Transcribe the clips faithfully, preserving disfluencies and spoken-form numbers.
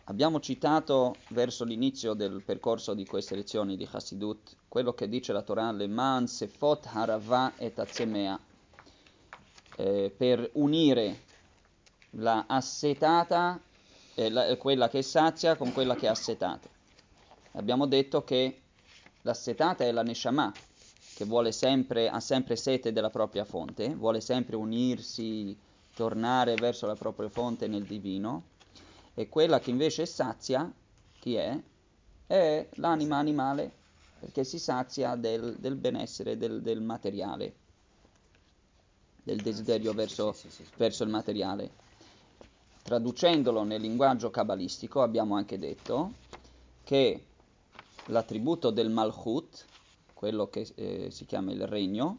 abbiamo citato verso l'inizio del percorso di queste lezioni di Chassidut quello che dice la Torah, Leman sefot harava et atzemea, eh, per unire la assetata, eh, la, quella che è sazia con quella che è assetata. Abbiamo detto che l'assetata è la Neshama, che vuole sempre, ha sempre sete della propria fonte, vuole sempre unirsi, tornare verso la propria fonte nel divino, e quella che invece è sazia, chi è? È l'anima animale, perché si sazia del, del benessere, del, del materiale, del desiderio verso, verso il materiale. Traducendolo nel linguaggio cabalistico abbiamo anche detto che l'attributo del Malchut, quello che eh, si chiama il regno,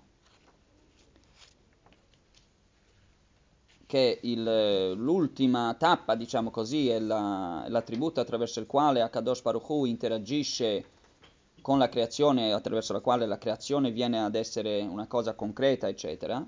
che il, l'ultima tappa, diciamo così, è la, l'attributo attraverso il quale Akadosh Baruch Hu interagisce con la creazione, attraverso la quale la creazione viene ad essere una cosa concreta, eccetera.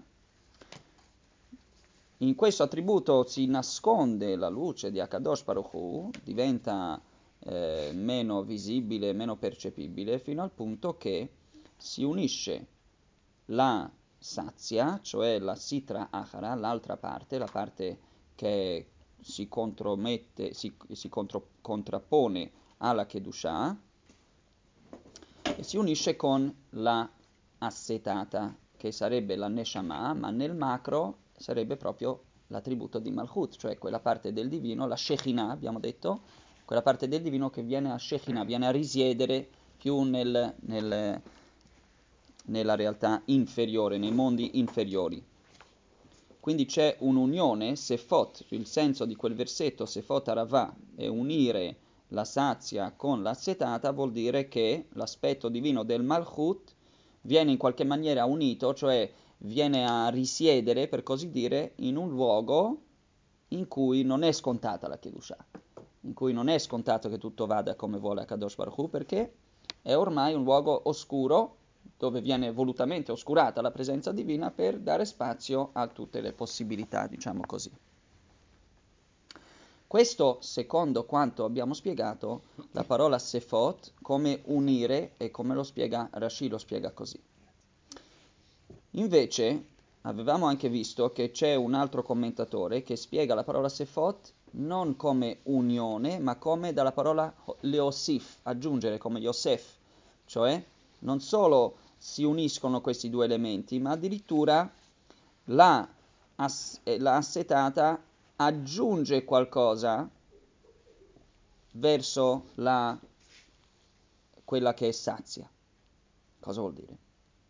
In questo attributo si nasconde la luce di Akadosh Baruch Hu, diventa eh, meno visibile, meno percepibile, fino al punto che si unisce la sazia, cioè la sitra achara, l'altra parte, la parte che si contromette, si, si contro, contrappone alla Kedushah, e si unisce con la assetata, che sarebbe la Neshama, ma nel macro sarebbe proprio l'attributo di Malchut, cioè quella parte del divino, la Shekhinah, abbiamo detto, quella parte del divino che viene a Shekhinah, viene a risiedere più nel, nel, nella realtà inferiore, nei mondi inferiori. Quindi c'è un'unione, Sefot, il senso di quel versetto, Sefot Aravà, è unire la sazia con l'assetata, vuol dire che l'aspetto divino del Malchut viene in qualche maniera unito, cioè viene a risiedere, per così dire, in un luogo in cui non è scontata la Kedushah, in cui non è scontato che tutto vada come vuole Kadosh Baruch Hu, perché è ormai un luogo oscuro, dove viene volutamente oscurata la presenza divina per dare spazio a tutte le possibilità, diciamo così. Questo, secondo quanto abbiamo spiegato, la parola sefot, come unire, e come lo spiega Rashi, lo spiega così. Invece, avevamo anche visto che c'è un altro commentatore che spiega la parola sefot non come unione, ma come dalla parola leosif, aggiungere, come Yosef, cioè non solo si uniscono questi due elementi, ma addirittura la, ass- la assetata aggiunge qualcosa verso la, quella che è sazia. Cosa vuol dire?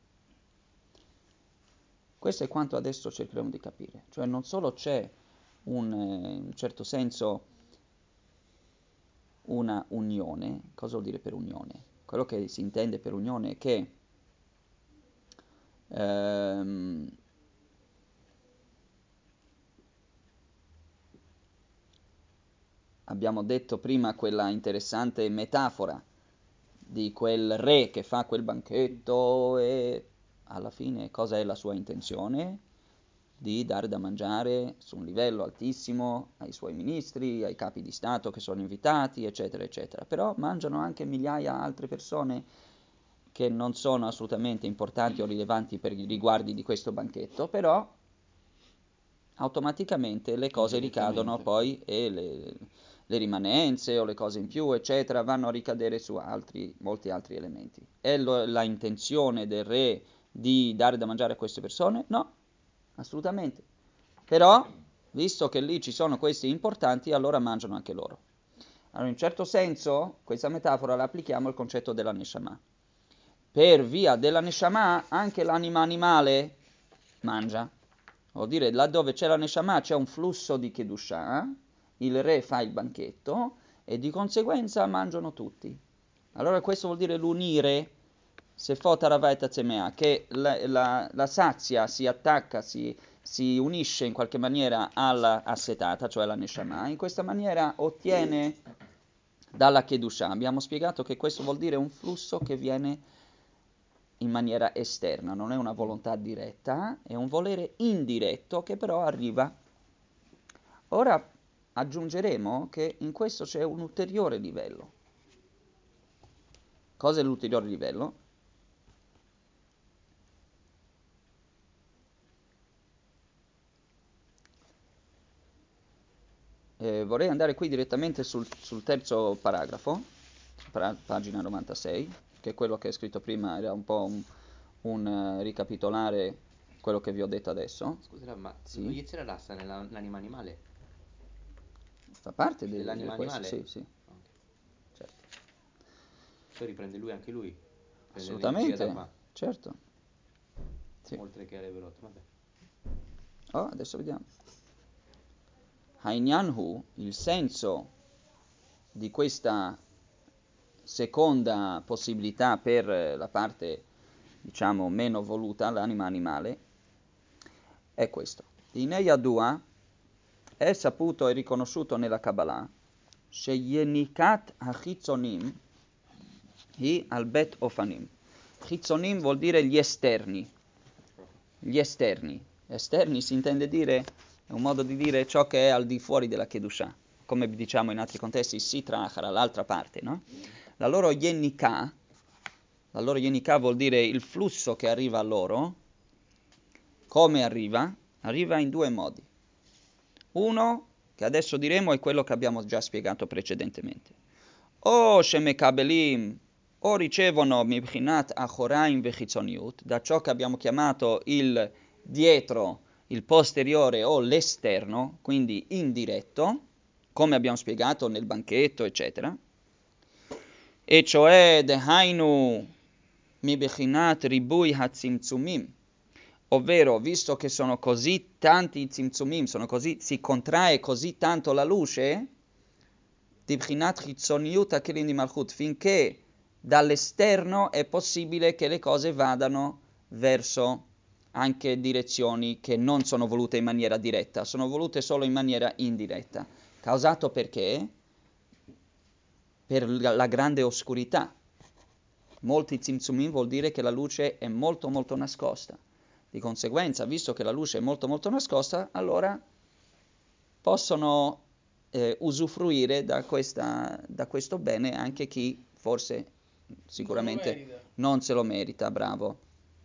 Questo è quanto adesso cercheremo di capire. Cioè non solo c'è un, eh, in un certo senso una unione, cosa vuol dire per unione? Quello che si intende per unione è che ehm, abbiamo detto prima quella interessante metafora di quel re che fa quel banchetto e alla fine cosa è la sua intenzione? Di dare da mangiare su un livello altissimo ai suoi ministri, ai capi di Stato che sono invitati, eccetera, eccetera. Però mangiano anche migliaia di altre persone che non sono assolutamente importanti o rilevanti per i riguardi di questo banchetto, però automaticamente le cose ricadono poi e le, le rimanenze o le cose in più, eccetera, vanno a ricadere su altri, molti altri elementi. È lo, la intenzione del re di dare da mangiare a queste persone? No, assolutamente. Però, visto che lì ci sono questi importanti, allora mangiano anche loro. Allora, in un certo senso, questa metafora la applichiamo al concetto della Neshama. Per via della Neshama, anche l'anima animale mangia. Vuol dire, laddove c'è la Neshama c'è un flusso di Kedushah, il re fa il banchetto e di conseguenza mangiano tutti. Allora questo vuol dire l'unire, Sefot Aravah et Atzemea, che la, la, la sazia si attacca, si, si unisce in qualche maniera alla assetata, cioè alla Neshama, in questa maniera ottiene dalla Kedushah. Abbiamo spiegato che questo vuol dire un flusso che viene in maniera esterna, non è una volontà diretta, è un volere indiretto che però arriva. Ora aggiungeremo che in questo c'è un ulteriore livello. Cosa è l'ulteriore livello? Eh, vorrei andare qui direttamente sul, sul terzo paragrafo, pra- pagina novantasei, che è quello che è scritto prima, era un po' un, un eh, ricapitolare quello che vi ho detto adesso. Scusa, ma Sì, Yetzirah là sta nell'anima animale? fa parte de- di Dell'anima questo, animale? sì, sì, Ok. certo. Poi riprende lui anche lui. Prende l'energia da Assolutamente, qua, certo. Sì. oltre che Leverot. Vabbè. Oh, adesso vediamo. Hainyanhu, il senso di questa seconda possibilità per la parte, diciamo, meno voluta, l'anima animale, è questo. In Eyadua è saputo e riconosciuto nella Kabbalah Sheyenikat HaChitzonim hi al bet ofanim. Chitzonim vuol dire gli esterni. Gli esterni. Esterni si intende dire, è un modo di dire ciò che è al di fuori della Kedusha. Come diciamo in altri contesti, Sitra Achara, l'altra parte, no? La loro Yenika, la loro Yenika vuol dire il flusso che arriva a loro. Come arriva? Arriva in due modi. Uno, che adesso diremo, è quello che abbiamo già spiegato precedentemente. O Shemekabelim, o ricevono Mibchinat Achoraim Vechitzoniut, da ciò che abbiamo chiamato il dietro, il posteriore o l'esterno, quindi indiretto, come abbiamo spiegato nel banchetto, eccetera. E cioè Dehainu Mibchinat Ribui Hatzimtzumim, ovvero, visto che sono così tanti i Tzimtzumim, sono così, si contrae così tanto la luce, Tibchinat Chitzoniut Akelim di Malchut, finché dall'esterno è possibile che le cose vadano verso anche direzioni che non sono volute in maniera diretta, sono volute solo in maniera indiretta. Causato perché? Per la grande oscurità. Molti Tzimtzumim vuol dire che la luce è molto molto nascosta. Di conseguenza, visto che la luce è molto molto nascosta, allora possono eh, usufruire da, questa, da questo bene anche chi forse sicuramente non, non se lo merita, bravo.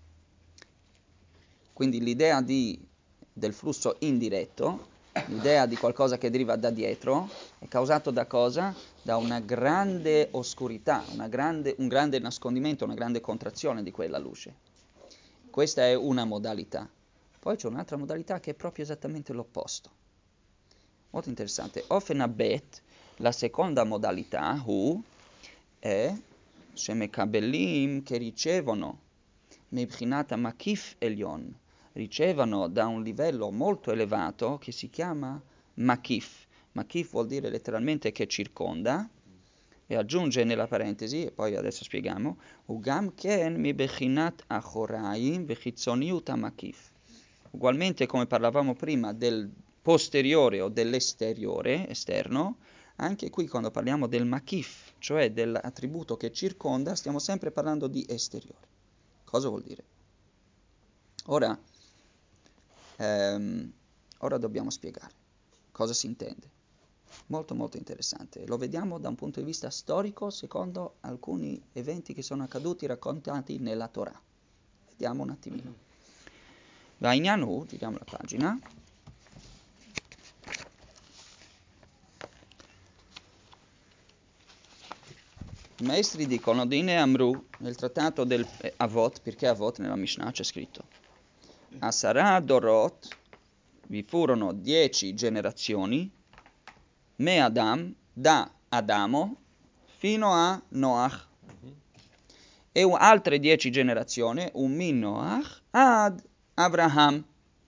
Quindi l'idea di, del flusso indiretto, l'idea di qualcosa che deriva da dietro, è causato da cosa? Da una grande oscurità, una grande, un grande nascondimento, una grande contrazione di quella luce. Questa è una modalità. Poi c'è un'altra modalità che è proprio esattamente l'opposto. Molto interessante. Ofenabet, la seconda modalità, Hu, è Shemekabelim, che ricevono Mebchinata Makif Elion, ricevono da un livello molto elevato che si chiama Makif. Makif vuol dire letteralmente che circonda, e aggiunge nella parentesi, e poi adesso spieghiamo, Ugam ken mi bechinat achoraim bechitzoniut amakif. Ugualmente come parlavamo prima del posteriore o dell'esteriore, esterno, anche qui quando parliamo del makif, cioè dell'attributo che circonda, stiamo sempre parlando di esteriore. Cosa vuol dire? Ora, ehm, ora dobbiamo spiegare cosa si intende. Molto molto interessante. Lo vediamo da un punto di vista storico secondo alcuni eventi che sono accaduti raccontati nella Torah. Vediamo un attimino. Vainanu, giriamo la pagina. I maestri dicono Dine Amru nel trattato del Avot, perché Avot nella Mishnah c'è scritto Asara Dorot, vi furono dieci generazioni, Me Adam, da Adamo fino a Noach, e altre dieci generazioni, un min Noach ad Abraham.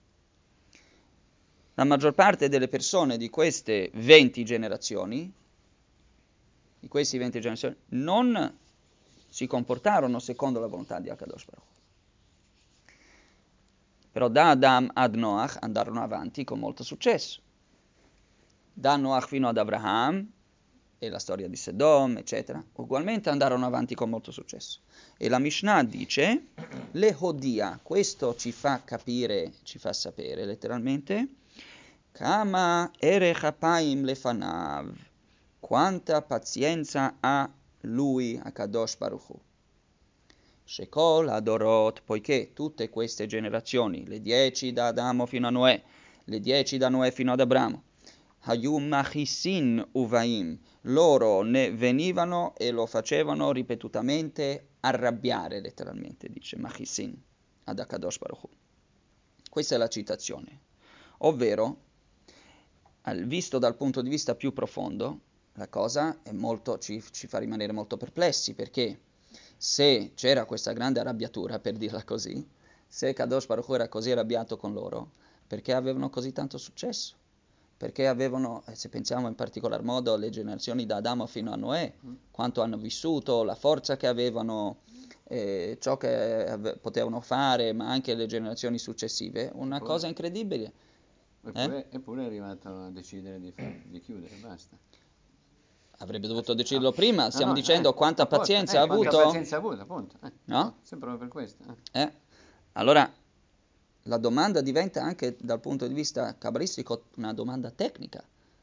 La maggior parte delle persone di queste venti generazioni, di questi venti generazioni, non si comportarono secondo la volontà di Akadosh Baruch Hu. Però da Adam ad Noach andarono avanti con molto successo. Da Noach fino ad Abraham, e la storia di Sodom, eccetera, ugualmente andarono avanti con molto successo. E la Mishnah dice, le Hodia, questo ci fa capire, ci fa sapere letteralmente, Kama erech apayim lefanav. Quanta pazienza ha lui, Akadosh Baruch Hu. Shekol Adorot, poiché tutte queste generazioni, le dieci da Adamo fino a Noè, le dieci da Noè fino ad Abramo, Hayum Machissin Uvaim, loro ne venivano e lo facevano ripetutamente arrabbiare, letteralmente, dice Machissin ad Akadosh Baruch Hu. Questa è la citazione, ovvero, visto dal punto di vista più profondo, la cosa è molto, ci, ci fa rimanere molto perplessi, perché se c'era questa grande arrabbiatura, per dirla così, se Kadosh Baruch Hu era così arrabbiato con loro, perché avevano così tanto successo? Perché avevano, se pensiamo in particolar modo alle generazioni da Adamo fino a Noè, quanto hanno vissuto, la forza che avevano, eh, ciò che ave- potevano fare, ma anche le generazioni successive, una Eppure- cosa incredibile. Eppure, eppure è arrivato a decidere di, fa- di chiudere, basta. Avrebbe dovuto deciderlo prima, stiamo no, dicendo eh, quanta apposta, pazienza eh, ha quanta avuto? pazienza ha avuto, appunto. eh, No? appunto, sempre per questo. eh. Eh? Allora, la domanda diventa anche dal punto di vista cabalistico una domanda tecnica.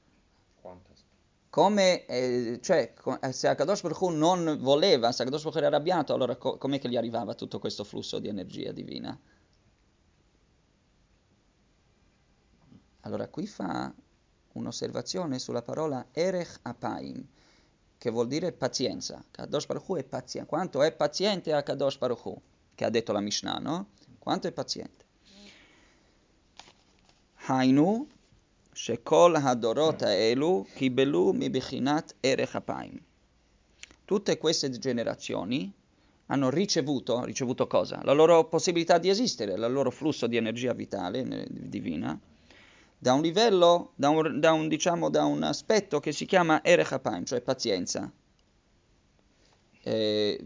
Come, eh, cioè, co- eh, se Akadosh Baruch Hu non voleva, se Akadosh Baruch Hu era arrabbiato, allora co- com'è che gli arrivava tutto questo flusso di energia divina? Allora, qui fa un'osservazione sulla parola Erech Apayim, che vuol dire pazienza. Kadosh Baruch Hu è paziente. Quanto è paziente a Kadosh Baruch Hu, che ha detto la Mishnah, no? Quanto è paziente? Hainu, shekol hadorot haelu kibelu mi bechinat erech apayim. Tutte queste generazioni hanno ricevuto, ricevuto cosa? La loro possibilità di esistere, il loro flusso di energia vitale, eh, divina, da un livello, da un, da un, diciamo, da un aspetto che si chiama erech apayim, cioè pazienza. Eh,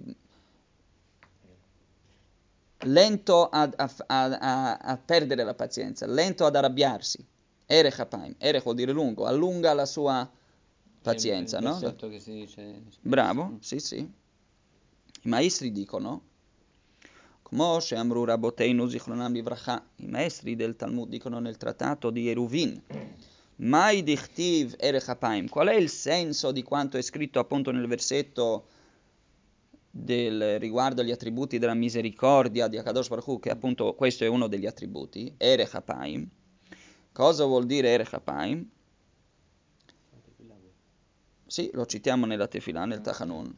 lento ad, a, a, a perdere la pazienza, lento ad arrabbiarsi. Erech apayim, erech vuol dire lungo, allunga la sua pazienza, È il no? versetto che si dice. Bravo, sì, sì. I maestri dicono, come Sheamru Raboteinu Zichronam Livracha, i maestri del Talmud dicono nel trattato di Eruvin, Mai dichtiv erech apayim, qual è il senso di quanto è scritto appunto nel versetto del riguardo agli attributi della misericordia di Akadosh Baruch Hu, che appunto questo è uno degli attributi, erech apayim. Cosa vuol dire erech apayim? Sì, lo citiamo nella Tefillah, nel Tachanun.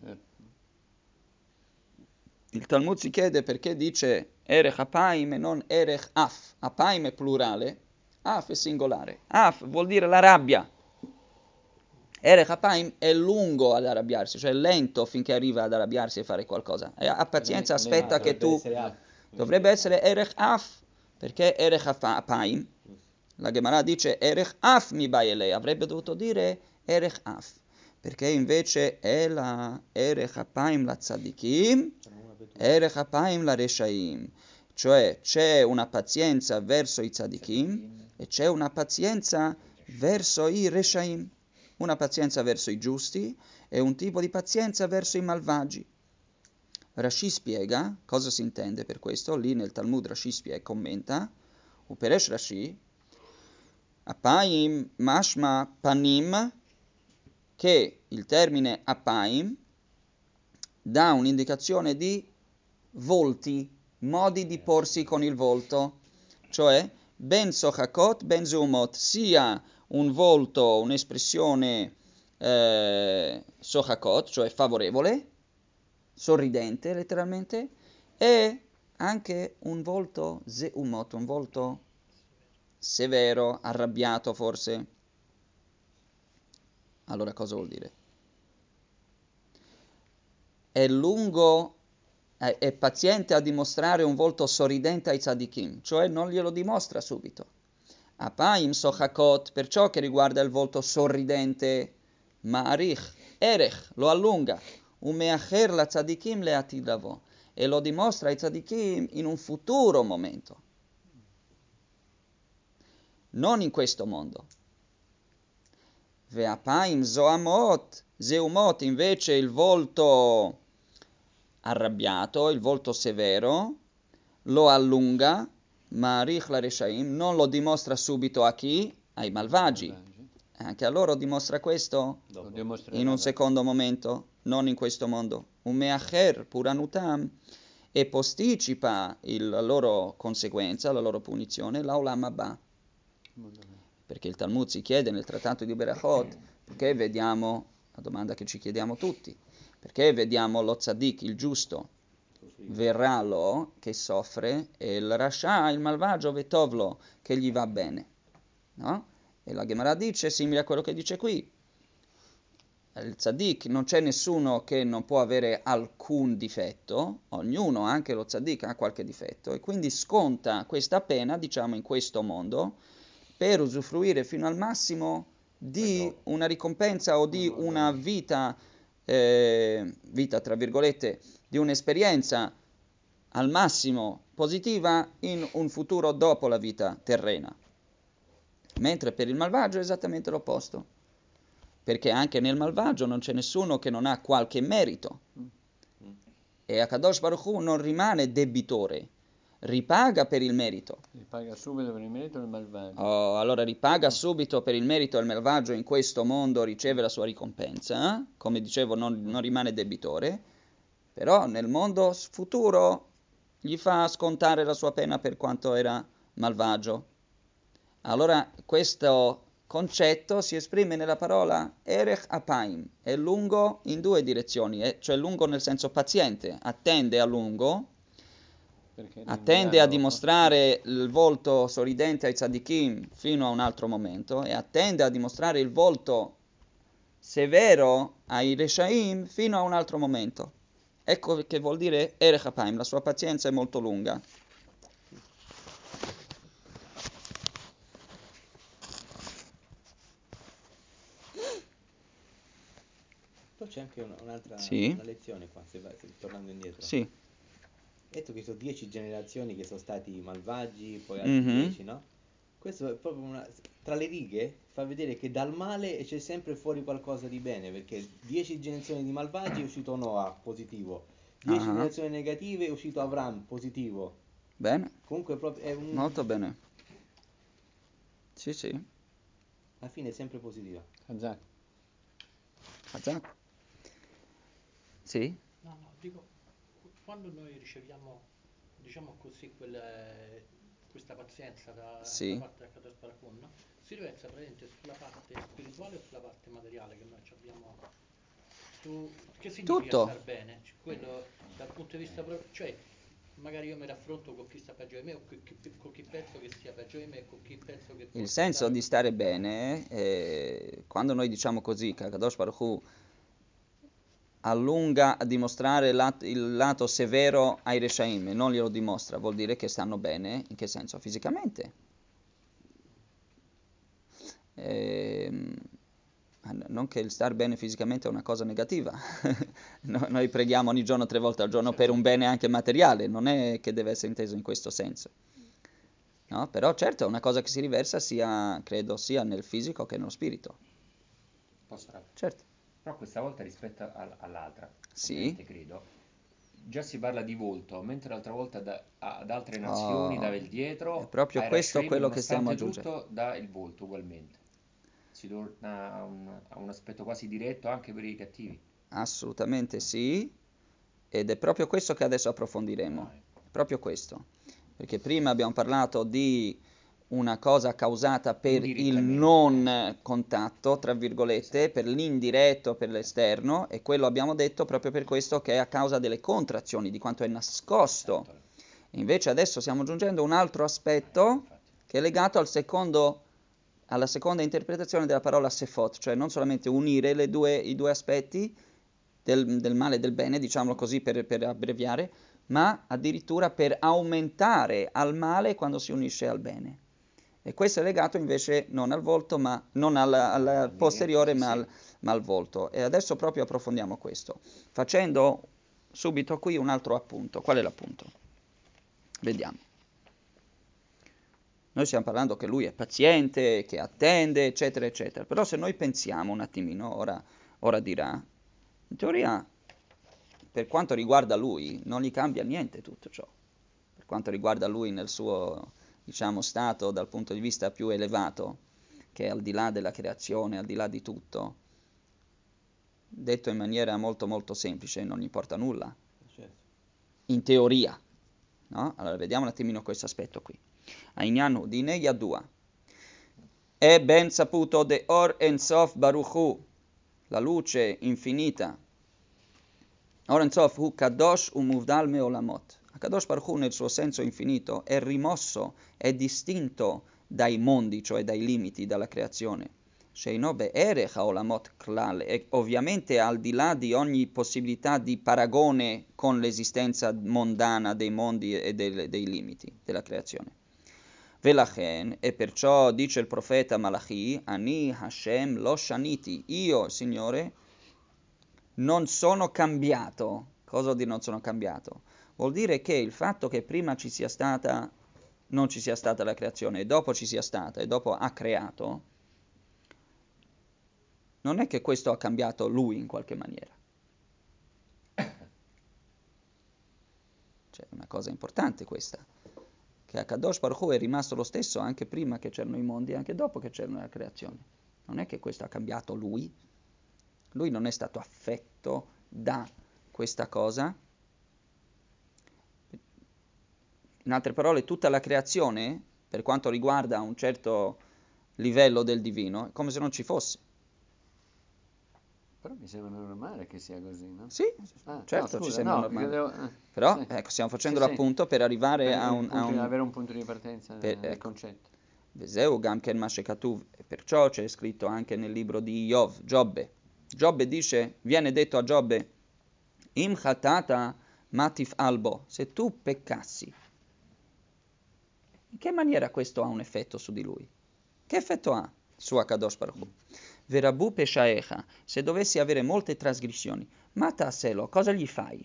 Il Talmud si chiede perché dice Erech Apayim e non Erech Af. Apayim è plurale, Af è singolare. Af vuol dire la rabbia. Erech Apayim è lungo ad arrabbiarsi, cioè lento finché arriva ad arrabbiarsi e fare qualcosa. E ha pazienza, Non è- aspetta non è- che dovrebbe tu... essere Af. Dovrebbe essere Erech Af, perché Erech Apayim, la Gemara dice Erech Af mi baile, avrebbe dovuto dire Erech Af. Perché invece è la Erech Apayim la Tzadikim, Erech Apayim la Reshaim, cioè c'è una pazienza verso i Tzadikim e c'è una pazienza verso i Reshaim, una pazienza verso i giusti e un tipo di pazienza verso i malvagi. Rashi spiega cosa si intende per questo, lì nel Talmud Rashi spiega e commenta, Uperesh Rashi, Apayim mashma panim, che il termine Apayim dà un'indicazione di volti, modi di porsi con il volto, cioè ben sochakot, ben zoomot, sia un volto, un'espressione eh, sochakot, cioè favorevole, sorridente letteralmente, e anche un volto zeumot, un volto severo, arrabbiato forse. Allora cosa vuol dire? È lungo, è, è paziente a dimostrare un volto sorridente ai tzadikim, cioè non glielo dimostra subito. Apayim sochakot, per ciò che riguarda il volto sorridente, ma'arich, erech, lo allunga, umeacher la tzadikim le atidavo, e lo dimostra ai tzadikim in un futuro momento, non in questo mondo. Ve'apayim zoamot, zeumot, invece il volto arrabbiato, il volto severo, lo allunga, ma'arich la reshaim, non lo dimostra subito a chi? ai malvagi. Malvagi. Anche a loro dimostra questo Lo Dopo. dimostrerà in un da- secondo momento, non in questo mondo. Un meacher puranutam, e posticipa il- la loro conseguenza, la loro punizione, l'aulam abba. Perché il Talmud si chiede nel trattato di Berachot, perché vediamo, la domanda che ci chiediamo tutti, perché vediamo lo tzaddik, il giusto, verrà lo che soffre, e il rasha, il malvagio, vetovlo, che gli va bene. No? E la Gemara dice, simile a quello che dice qui, il tzaddik non c'è nessuno che non può avere alcun difetto, ognuno, anche lo tzaddik, ha qualche difetto, e quindi sconta questa pena, diciamo, in questo mondo, per usufruire fino al massimo di una ricompensa o di una vita, eh, vita tra virgolette, di un'esperienza al massimo positiva in un futuro dopo la vita terrena. Mentre per il malvagio è esattamente l'opposto, perché anche nel malvagio non c'è nessuno che non ha qualche merito, e Akadosh Baruch Hu non rimane debitore, ripaga per il merito. Ripaga subito per il merito del malvagio. Oh, allora ripaga subito per il merito del malvagio in questo mondo, riceve la sua ricompensa, eh? Come dicevo non, non rimane debitore, però nel mondo futuro gli fa scontare la sua pena per quanto era malvagio. Allora questo concetto si esprime nella parola Erech Apaim, è lungo in due direzioni, eh? Cioè lungo nel senso paziente, attende a lungo, Perché attende rinviarlo a dimostrare il volto sorridente ai tzadikim fino a un altro momento, e attende a dimostrare il volto severo ai reshaim fino a un altro momento. Ecco che vuol dire Erech Apaim, la sua pazienza è molto lunga. Poi c'è anche un- un'altra Sì. una lezione qua, se vai- se- tornando indietro. Sì. Detto che sono dieci generazioni che sono stati malvagi, poi altri Mhm. dieci, no? Questo è proprio una... Tra le righe fa vedere che dal male c'è sempre fuori qualcosa di bene, perché dieci generazioni di malvagi è uscito Noah, positivo. dieci Ah, generazioni negative è uscito Avram, positivo. bene, Comunque proprio è un... molto bene. Sì, sì. alla fine è sempre positiva. Kazak. Hazak. Sì. No, no, dico, quando noi riceviamo, diciamo così, quel- questa pazienza da, Sì. da parte del Kadosh Baruch Hu, no? Si riversa praticamente sulla parte spirituale o sulla parte materiale che noi ci abbiamo. Su, che significa Tutto. star bene? Cioè, quello dal punto di vista proprio, cioè, magari io mi raffronto con chi sta peggio di me o con chi, con chi penso che sia peggio di me, con chi penso che Il possa senso stare. di stare bene, eh, quando noi diciamo così, che Kadosh Baruch Hu allunga a dimostrare lat- il lato severo ai Reshaim e non glielo dimostra, vuol dire che stanno bene, in che senso? Fisicamente. Ehm, non che il star bene fisicamente è una cosa negativa. No- noi preghiamo ogni giorno, tre volte al giorno, per un bene anche materiale, non è che deve essere inteso in questo senso. No? Però certo è una cosa che si riversa sia, credo, sia nel fisico che nello spirito. Posso rap- Certo. Però questa volta rispetto al- all'altra, Sì. ovviamente credo, già si parla di volto, mentre l'altra volta da- ad altre Oh, nazioni dava il dietro, è proprio ai questo Rashaim, quello che stiamo nonostante aggiungendo. tutto, dà il volto ugualmente. Si torna a un, a un aspetto quasi diretto anche per i cattivi. Assolutamente sì, ed è proprio questo che adesso approfondiremo. Ah, ecco. Proprio questo. Perché prima abbiamo parlato di una cosa causata per il Indirettamente. non contatto, tra virgolette, per l'indiretto, per l'esterno, e quello abbiamo detto proprio per questo che è a causa delle contrazioni, di quanto è nascosto. Esatto. Invece adesso stiamo aggiungendo un altro aspetto Infatti. che è legato al secondo, alla seconda interpretazione della parola sefot, cioè non solamente unire le due, i due aspetti del, del male e del bene, diciamolo così per, per abbreviare, ma addirittura per aumentare al male quando si unisce al bene. E questo è legato invece non al volto, ma non al, al Al posteriore, diretto, ma sì, al, ma al volto. E adesso proprio approfondiamo questo, facendo subito qui un altro appunto. Qual è l'appunto? Vediamo. Noi stiamo parlando che lui è paziente, che attende, eccetera, eccetera. Però se noi pensiamo un attimino, ora, ora dirà, in teoria, per quanto riguarda lui, non gli cambia niente tutto ciò. Per quanto riguarda lui nel suo, diciamo, stato dal punto di vista più elevato, che è al di là della creazione, al di là di tutto, detto in maniera molto molto semplice, non importa nulla, Certo. in teoria, no? Allora vediamo un attimino questo aspetto qui. Ainyanu dine yadua, è ben saputo de or ensof baruchu, la luce infinita. Or ensof hu kadosh umuvdal meolamot. Kadosh Baruch Hu nel suo senso infinito è rimosso, è distinto dai mondi, cioè dai limiti, dalla creazione. Sheino be'erech haolamot klal, è ovviamente al di là di ogni possibilità di paragone con l'esistenza mondana dei mondi e dei, dei limiti della creazione. Velachen, e perciò dice il profeta Malachi, Ani Hashem lo shaniti, io, Signore, non sono cambiato. Cosa vuol dire non sono cambiato? Vuol dire che il fatto che prima ci sia stata, non ci sia stata la creazione e dopo ci sia stata e dopo ha creato, non è che questo ha cambiato lui in qualche maniera. Cioè, una cosa importante questa, che Akadosh Baruch Hu è rimasto lo stesso anche prima che c'erano i mondi e anche dopo che c'era la creazione. Non è che questo ha cambiato lui. Lui non è stato affetto da questa cosa. In altre parole, tutta la creazione, per quanto riguarda un certo livello del divino, è come se non ci fosse. Però mi sembra normale che sia così, no? Sì, Ah, certo, no, ci scusa, sembra no, normale. credevo- eh, Però, sì. ecco, stiamo facendo Sì, sì. l'appunto per arrivare Per a il un... a punto di- un- avere un punto di partenza per- del ecco. concetto. Veseu gam ken ma shekatuv, e perciò c'è scritto anche nel libro di Iov, Giobbe. Giobbe dice, viene detto a Giobbe, im chatata matif albo, se tu peccassi, in che maniera questo ha un effetto su di lui? Che effetto ha su Akadosh Baruch Hu? Verabu peshaecha, se dovessi avere molte trasgressioni, mata a selo, cosa gli fai?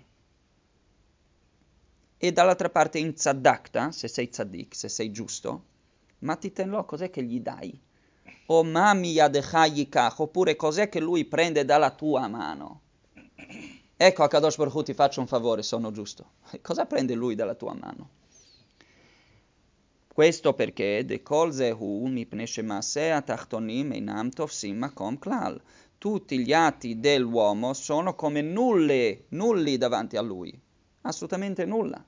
E dall'altra parte in tzadakta, se sei tzaddik, se sei giusto, ma titenlo, cos'è che gli dai? O mami yadecha yikach, oppure cos'è che lui prende dalla tua mano? Ecco, Akadosh Baruch Hu, ti faccio un favore, sono giusto. Cosa prende lui dalla tua mano? Questo perché de kol zehu mipnei shemaaseh atachtonim einam tofsim makom klal. Tutti gli atti dell'uomo sono come nulle, nulli davanti a lui. Assolutamente nulla.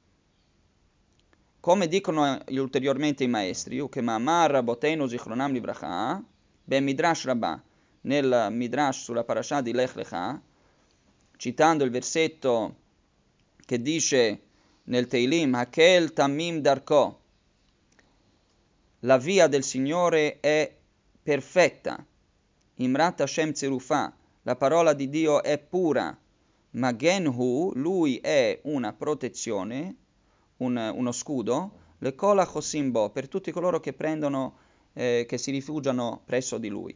Come dicono ulteriormente i maestri, Ukemamar Rabotenu Zichronam Livracha, ben Midrash Rabbah, nel Midrash sulla parasha di Lech Lecha, citando il versetto che dice nel Teilim, Hakel Tamim Darko, la via del Signore è perfetta, Imrat Hashem Tzerufah, la parola di Dio è pura, Magenhu, lui è una protezione, un, uno scudo, le kola chosimbo, per tutti coloro che prendono, eh, che si rifugiano presso di lui.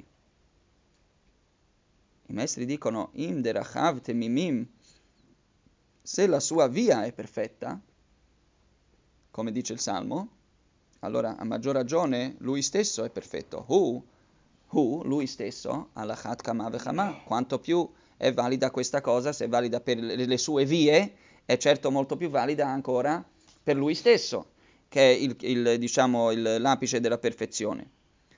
I maestri dicono, im derachav temimim, se la sua via è perfetta, come dice il Salmo, allora a maggior ragione lui stesso è perfetto. Hu, hu lui stesso, alachat kama vechama, quanto più è valida questa cosa, se è valida per le sue vie, è certo molto più valida ancora per lui stesso, che è il, il, diciamo, il, l'apice della perfezione.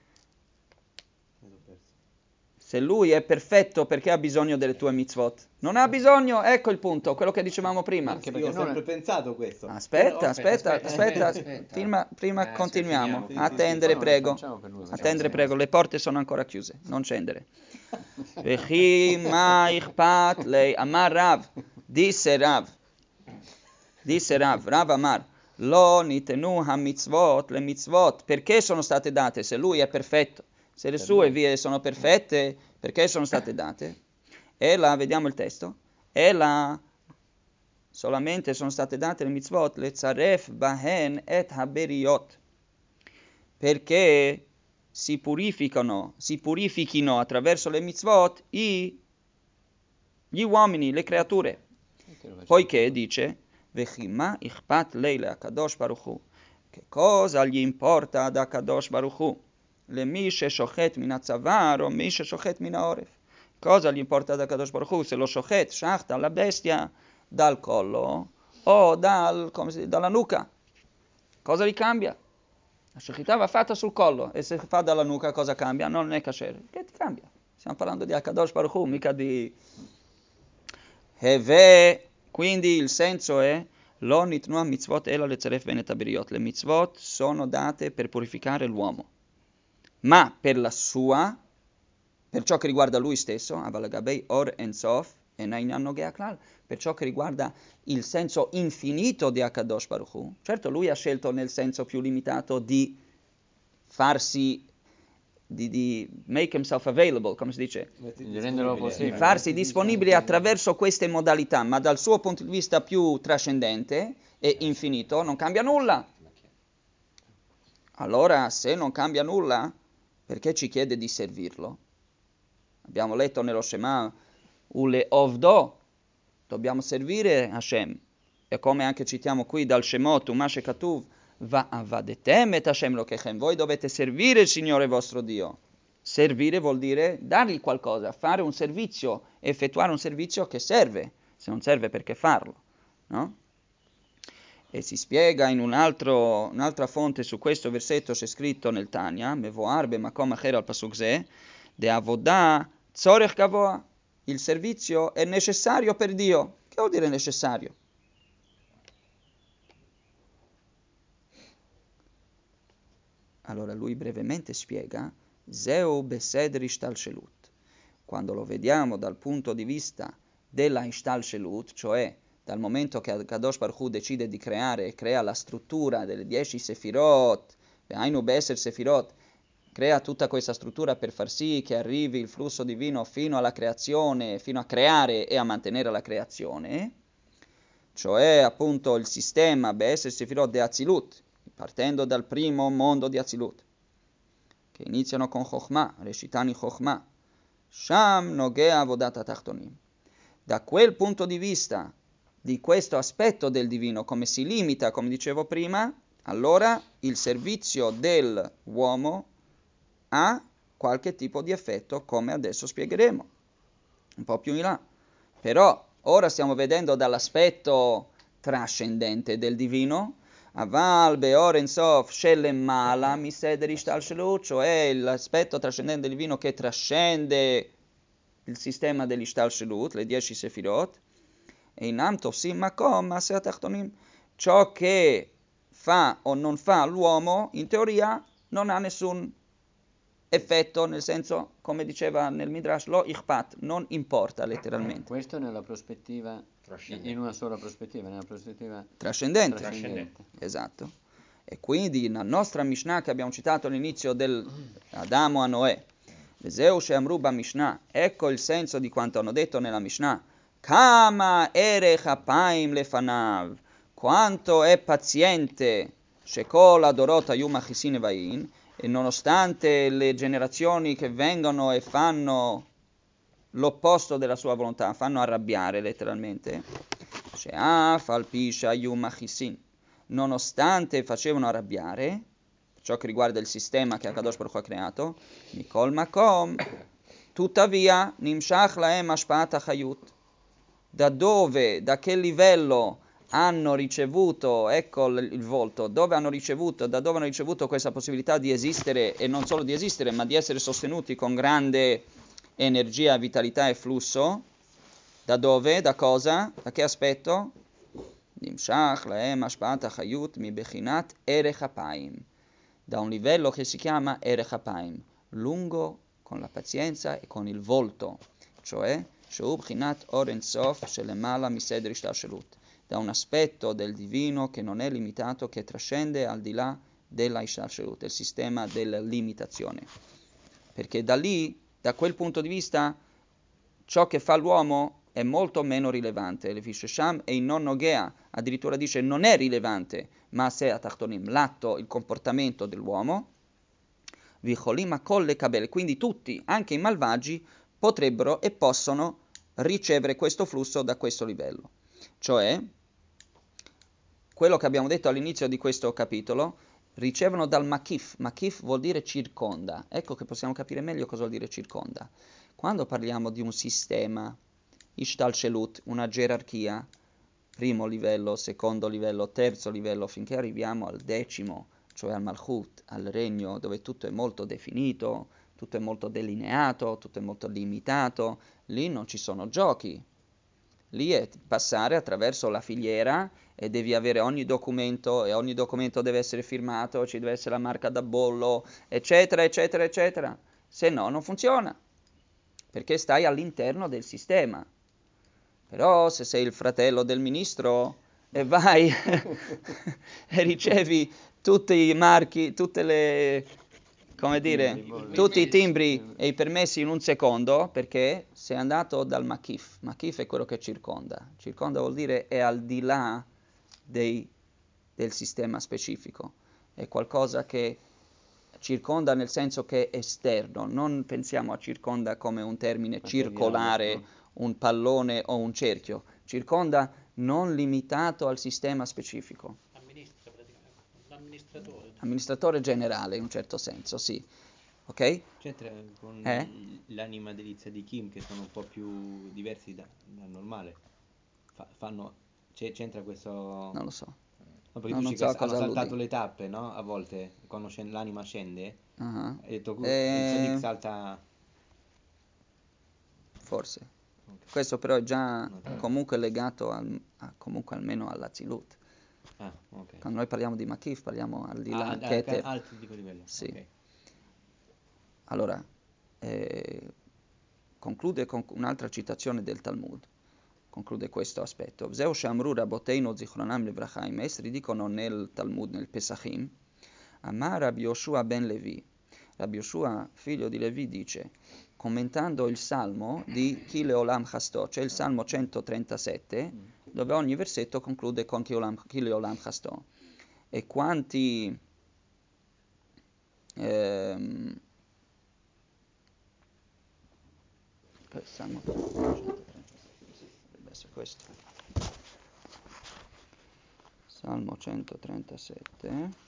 Se lui è perfetto, perché ha bisogno delle tue mitzvot? Non ha bisogno, ecco il punto, quello che dicevamo prima. Anche Io perché ho non sempre è- pensato questo. Aspetta, Però- aspetta, aspetta, aspetta, aspetta, aspetta. prima, prima Eh, continuiamo. finiamo. Sì, sì, Attendere, sì, prego. facciamo per lui, facciamo Attendere, per lui. prego, le porte sono ancora chiuse, non scendere. Vechi ma ichpat lei amar Rav, disse Rav, disse Rav, Rav Amar, lo nitenu ha mitzvot, le mitzvot, perché sono state date? Se lui è perfetto, se le Per sue lui. vie sono perfette, perché sono state date? E là, vediamo il testo, e là solamente sono state date le mitzvot, le tzaref bahen et haberiot, perché si purificano, si purifichino attraverso le mitzvot i, gli uomini, le creature. Perché lo facciamo? Poiché dice, Vechima ichpat leile akadosh baruch hu, che cosa gli importa ad Akadosh Baruch Hu? Le mishe shochet min atzavar o mishe shochet min oref. Cosa gli importa ad Akadosh Baruch Hu? Se lo shochet, shachta, la bestia, dal collo o dal, come si dice, dalla nuca. Cosa gli cambia? La shechita va fatta sul collo e se fa dalla nuca cosa cambia? Non è kasher. Che ti cambia? Stiamo parlando di Akadosh Baruch Hu, mica di... Heve, quindi il senso è lo nitnu mitzvot ela letzaref bene tabiriot. Le mitzvot sono date per purificare l'uomo, ma per la sua, per ciò che riguarda lui stesso, avalagabei or en sof e nainan nogea klal, per ciò che riguarda il senso infinito di Akadosh Baruch Hu. Certo, lui ha scelto nel senso più limitato di farsi, di, di make himself available, come si dice, Di renderlo di possibile. farsi disponibile attraverso queste modalità, ma dal suo punto di vista più trascendente e infinito non cambia nulla. Allora, se non cambia nulla, perché ci chiede di servirlo? Abbiamo letto nello Shema Ule Ovdo, dobbiamo servire Hashem. E come anche citiamo qui dal Shemot, Umashe Katuv, Va avadetem et Hashem lokechem. Voi dovete servire il Signore vostro Dio. Servire vuol dire dargli qualcosa, fare un servizio, effettuare un servizio che serve. Se non serve, perché farlo? No? E si spiega in un altro, un'altra fonte su questo versetto, c'è scritto nel Tanya, Mevoar bemakom acher al pasuk ze, de avodah tzorech gavoa. Il servizio è necessario per Dio. Che vuol dire necessario? Allora lui brevemente spiega, Zeu beseder ishtalshelut. Quando lo vediamo dal punto di vista della ishtalshelut, cioè dal momento che Kadosh Baruch Hu decide di creare e crea la struttura delle dieci sefirot, Be'ainu be'eser sefirot, crea tutta questa struttura per far sì che arrivi il flusso divino fino alla creazione, fino a creare e a mantenere la creazione, cioè appunto il sistema be'eser sefirot de Azilut, partendo dal primo mondo di Azilut, che iniziano con Chokhmah, Reshitani Chokhmah, Sham Nogea Avodat HaTachtonim. Da quel punto di vista, di questo aspetto del divino, come si limita, come dicevo prima, allora il servizio dell'uomo ha qualche tipo di effetto, come adesso spiegheremo, un po' più in là. Però ora stiamo vedendo dall'aspetto trascendente del divino, Aval beor ensof shelem mala miseder ishtalshelut, cioè l'aspetto trascendente del divino che trascende il sistema dell'ishtalshelut, le dieci sefirot, e inam tosim makom maser tachtonim, ciò che fa o non fa l'uomo in teoria non ha nessun effetto, nel senso, come diceva nel Midrash, lo ichpat, non importa letteralmente. Questo nella prospettiva, in una sola prospettiva, nella prospettiva Trascendente. trascendente. Esatto. E quindi nella nostra Mishnah che abbiamo citato all'inizio del Adamo a Noè, Vezeu she'amru ba Mishnah, ecco il senso di quanto hanno detto nella Mishnah, Kama erech hapaim lefanav, quanto è paziente Shekol adorot hayum achisin vain, e nonostante le generazioni che vengono e fanno l'opposto della sua volontà, fanno arrabbiare letteralmente, She'af al pisha hayum achisin, nonostante facevano arrabbiare, per ciò che riguarda il sistema che Akadosh Baruch Hu ha creato, Mikol makom, tuttavia, nimshach laem ashpa'at hachayut, da dove, da che livello hanno ricevuto, ecco il, il volto, dove hanno ricevuto, da dove hanno ricevuto questa possibilità di esistere, e non solo di esistere, ma di essere sostenuti con grande energia, vitalità e flusso, da dove, da cosa, da che aspetto? Nimshach laem ashpa'at hachayut mi bechinat erech hapaim, da un livello che si chiama erech hapaim, lungo con la pazienza e con il volto, cioè שהוא בחינת אור אינסוף שלמעלה מסדר השתלשלות, da un aspetto del divino che non è limitato, che trascende al di là della ishtalshelut, del sistema della limitazione. Perché da lì, da quel punto di vista, ciò che fa l'uomo è molto meno rilevante. Le Fish Sham e in non Nogea addirittura dice non è rilevante, ma se a Tachtonim, l'atto, il comportamento dell'uomo, Vicholim akol lekabel, quindi tutti, anche i malvagi, potrebbero e possono ricevere questo flusso da questo livello. Cioè, quello che abbiamo detto all'inizio di questo capitolo, ricevono dal makif. Makif vuol dire circonda. Ecco che possiamo capire meglio cosa vuol dire circonda. Quando parliamo di un sistema, ishtalshelut, una gerarchia, primo livello, secondo livello, terzo livello, finché arriviamo al decimo, cioè al Malchut, al regno dove tutto è molto definito, tutto è molto delineato, tutto è molto limitato, lì non ci sono giochi. Lì è passare attraverso la filiera e devi avere ogni documento e ogni documento deve essere firmato, ci deve essere la marca da bollo, eccetera, eccetera, eccetera. Se no, non funziona, perché stai all'interno del sistema. Però se sei il fratello del ministro e vai e ricevi tutti i marchi, tutte le, come dire, tutti i timbri e i permessi in un secondo, perché sei andato dal Makif. Makif è quello che circonda. Circonda vuol dire è al di là dei, del sistema specifico. È qualcosa che circonda nel senso che è esterno. Non pensiamo a circonda come un termine circolare, no? Un pallone o un cerchio. Circonda non limitato al sistema specifico. Amministra praticamente, l'amministratore. Amministratore generale in un certo senso, sì. Ok? C'entra con Eh? l'anima delizia di Kim, che sono un po' più diversi da- dal normale. Fa- fanno, c'è- c'entra questo... Non lo so. No, perché No, tu non dici so che a cosa hanno saltato alludi. le tappe, no? A volte, quando scende- l'anima scende, Uh-huh. hai detto, Eh, il Tzadik salta... Forse. Ok. Questo però è già Ok. comunque legato al, a, comunque almeno alla Zilut. Ah, ok. Quando noi parliamo di Makif parliamo al di Ah, là, ah, Keter. ah, altri di quel livello. Sì. Ok. Allora, eh, conclude con un'altra citazione del Talmud. Conclude questo aspetto. Zeu shamru raboteinu zichronam livracha. I maestri dicono nel Talmud, nel Pesachim, Amar Rabbi Yoshua ben Levi. Rabbi Yoshua, figlio di Levi, dice, commentando il salmo di Ki Leolam Chasto, cioè il salmo centotrentasette, dove ogni versetto conclude con Ki Leolam, Ki Leolam Chasto. E quanti... Ehm, Salmo centotrentasette, dovrebbe essere questo. Salmo centotrentasette.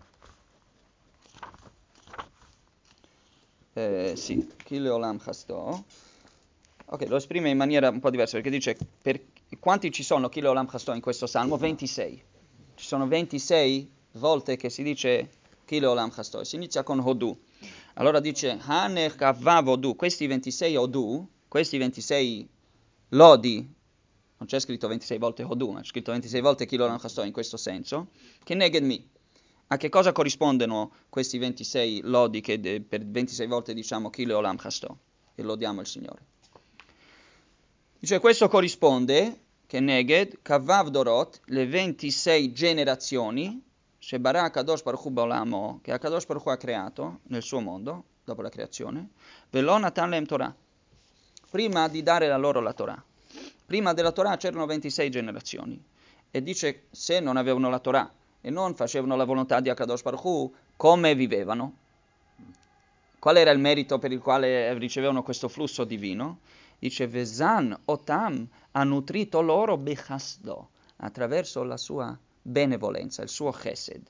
Eh, sì, Ki Leolam Chasto. Ok, lo esprime in maniera un po' diversa perché dice per, quanti ci sono Ki Leolam Chasto in questo salmo? ventisei. Ci sono ventisei volte che si dice Ki Leolam Chasto. Si inizia con Hodu. Allora dice Hanech Kavav Hodu. Questi ventisei Hodu, questi ventisei lodi, non c'è scritto ventisei volte Hodu, ma c'è scritto ventisei volte Ki Leolam Chasto in questo senso, che neged mi. A che cosa corrispondono questi ventisei lodi che de, per ventisei volte diciamo Ki Leolam Chasto e lodiamo il Signore? Dice questo corrisponde, che neged, Kavav Dorot, le ventisei generazioni, Shebara Kadosh Baruch Hu Baolamo, che Kadosh Baruch Hu ha creato nel suo mondo, dopo la creazione, Velo Natan Lehem Torah, prima di dare a loro la Torah. Prima della Torah c'erano ventisei generazioni, e dice se non avevano la Torah e non facevano la volontà di Akadosh Baruch Hu, come vivevano? Qual era il merito per il quale ricevevano questo flusso divino? Dice, Vesan Otam ha nutrito loro Bechasdo, attraverso la sua benevolenza, il suo chesed.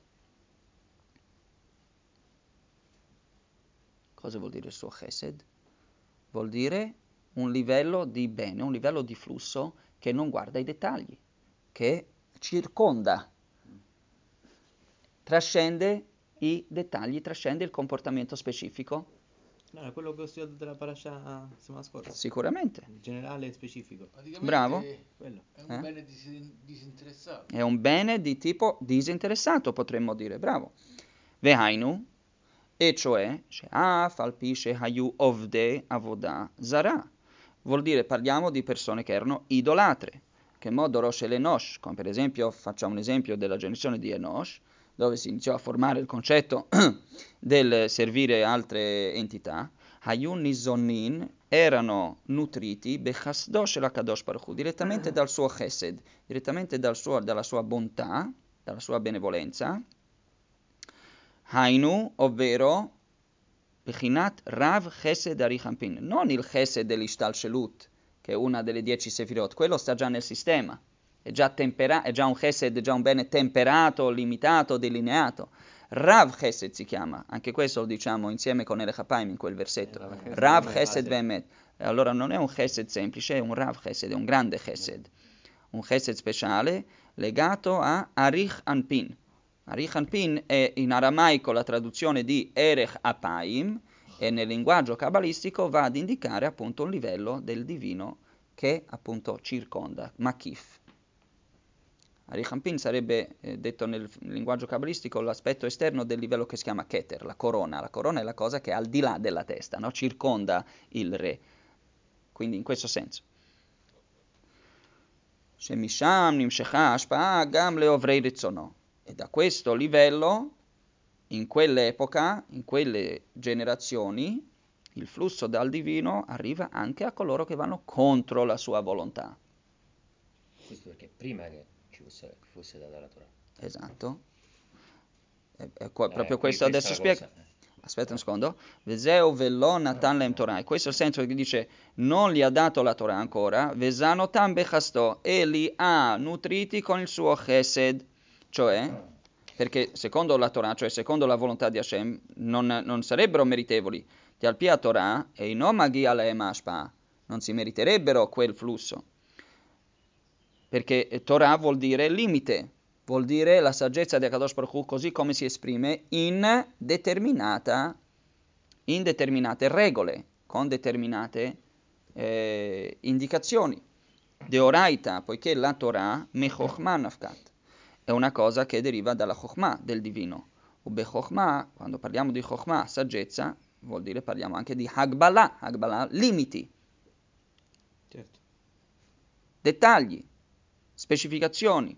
Cosa vuol dire il suo chesed? Vuol dire un livello di bene, un livello di flusso che non guarda i dettagli, che circonda, trascende i dettagli, trascende il comportamento specifico. No, è quello che ho studiato della parasha settimana scorsa. Sicuramente. Generale e specifico. Praticamente Bravo. Quello. è un Eh? bene dis- disinteressato. È un bene di tipo disinteressato, potremmo dire, bravo. Vehainu, e cioè, she'af al pi shehayu ovde avoda zara. Vuol dire, parliamo di persone che erano idolatre, che modo Rosh el Enosh, come per esempio, facciamo un esempio della generazione di Enosh, dove si iniziò a formare il concetto del servire altre entità, Hayun Nizonin erano nutriti Bechasdo shel Kadosh Baruch Hu, direttamente dal suo chesed, direttamente dal suo, dalla sua bontà, dalla sua benevolenza, Hainu, ovvero Bechinat Rav Chesed Arichampin, non il chesed dell'Ishtalshelut, che è una delle dieci sefirot, quello sta già nel sistema, è già, tempera- è già un chesed, è già un bene temperato, limitato, delineato. Rav Chesed si chiama, anche questo lo diciamo insieme con El Chapaim in quel versetto. Rav Chesed Ve'emet. Allora non è un chesed semplice, è un Rav Chesed, è un grande chesed. Un chesed speciale legato a Arich Anpin. Arich Anpin è in aramaico la traduzione di Erech Apaim e nel linguaggio cabalistico va ad indicare appunto un livello del divino che appunto circonda, Makif. Arich Anpin sarebbe eh, detto nel linguaggio cabalistico l'aspetto esterno del livello che si chiama Keter, la corona. La corona è la cosa che è al di là della testa, no? Circonda il re. Quindi in questo senso. Shemisham nimshecha hashpa'a gam leovrei ritzono. E da questo livello, in quell'epoca, in quelle generazioni, il flusso dal divino arriva anche a coloro che vanno contro la sua volontà. Questo perché prima che ci fosse, fosse data la Torah. Esatto. È, è qua, Eh, proprio qui questo questa adesso è la spiega. cosa. Aspetta un secondo. Veseo velo natan lem Torah. E questo è il senso che dice non gli ha dato la Torah ancora. Vesano tam bechasto. E li ha nutriti con il suo chesed. Cioè, perché secondo la Torah, cioè secondo la volontà di Hashem, non, non sarebbero meritevoli. Ti al pia Torah e i nomaghi aleem ashpa. Non si meriterebbero quel flusso. Perché Torah vuol dire limite. Vuol dire la saggezza di Akadosh Baruch Hu così come si esprime in, determinata, in determinate regole, con determinate eh, indicazioni. Deoraita, poiché la Torah, mechochma nafkat, è una cosa che deriva dalla chochma, del divino. Ube chochma, quando parliamo di chochma, saggezza, vuol dire parliamo anche di hagbala, hagbala, limiti, Certo. dettagli, specificazioni.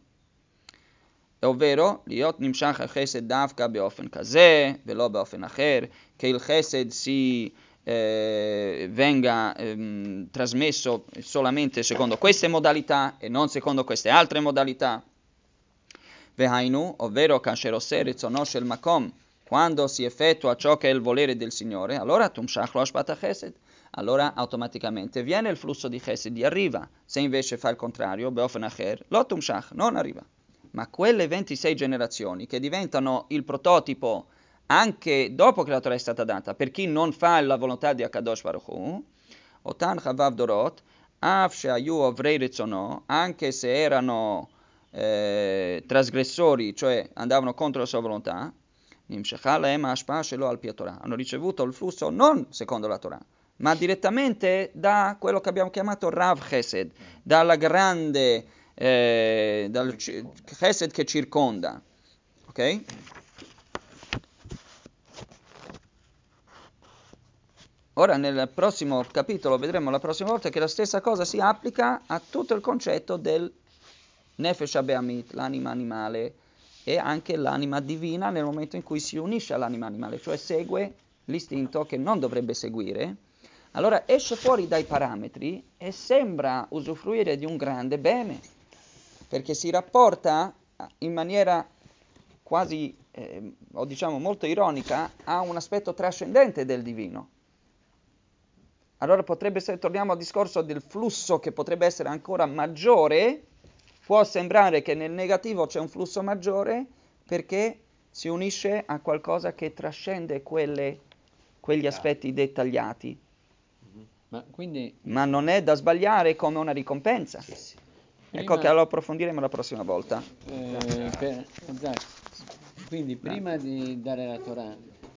ovvero להיות נמשך החסד דווקא באופן כזה ולא באופן אחר, che il chesed si eh, venga ehm, trasmesso solamente secondo queste modalità e non secondo queste altre modalità. Vehainu, ovvero כאשר עושה רצונו של מקום, quando si effettua ciò che è il volere del Signore, allora תומשך לו השפעת החסד. Allora automaticamente viene il flusso di chesed, arriva. Se invece fa il contrario, באופן אחר, לא תומשך, non arriva. Ma quelle ventisei generazioni che diventano il prototipo anche dopo che la Torah è stata data, per chi non fa la volontà di Akadosh Baruch Hu, Otan Chavav Dorot, Av Sheayu Ovrei Retzono, anche se erano eh, trasgressori, cioè andavano contro la sua volontà, Nimshechah Lahem Hashpah Shelo Al Pi Torah, hanno ricevuto il flusso non secondo la Torah, ma direttamente da quello che abbiamo chiamato Rav Chesed, dalla grande Eh, dal chesed che circonda, ok? Ora nel prossimo capitolo vedremo la prossima volta che la stessa cosa si applica a tutto il concetto del Nefesh Abeamit, l'anima animale, e anche l'anima divina nel momento in cui si unisce all'anima animale, cioè segue l'istinto che non dovrebbe seguire. Allora esce fuori dai parametri e sembra usufruire di un grande bene, perché si rapporta in maniera quasi, eh, o diciamo molto ironica, a un aspetto trascendente del divino. Allora potrebbe essere, torniamo al discorso del flusso che potrebbe essere ancora maggiore, può sembrare che nel negativo c'è un flusso maggiore perché si unisce a qualcosa che trascende quelle, quegli aspetti dettagliati. Ma quindi Ma non è da sbagliare come una ricompensa. Sì, sì. Ecco prima, che lo approfondiremo la prossima volta. eh, per, esatto. Quindi prima di dare la Torah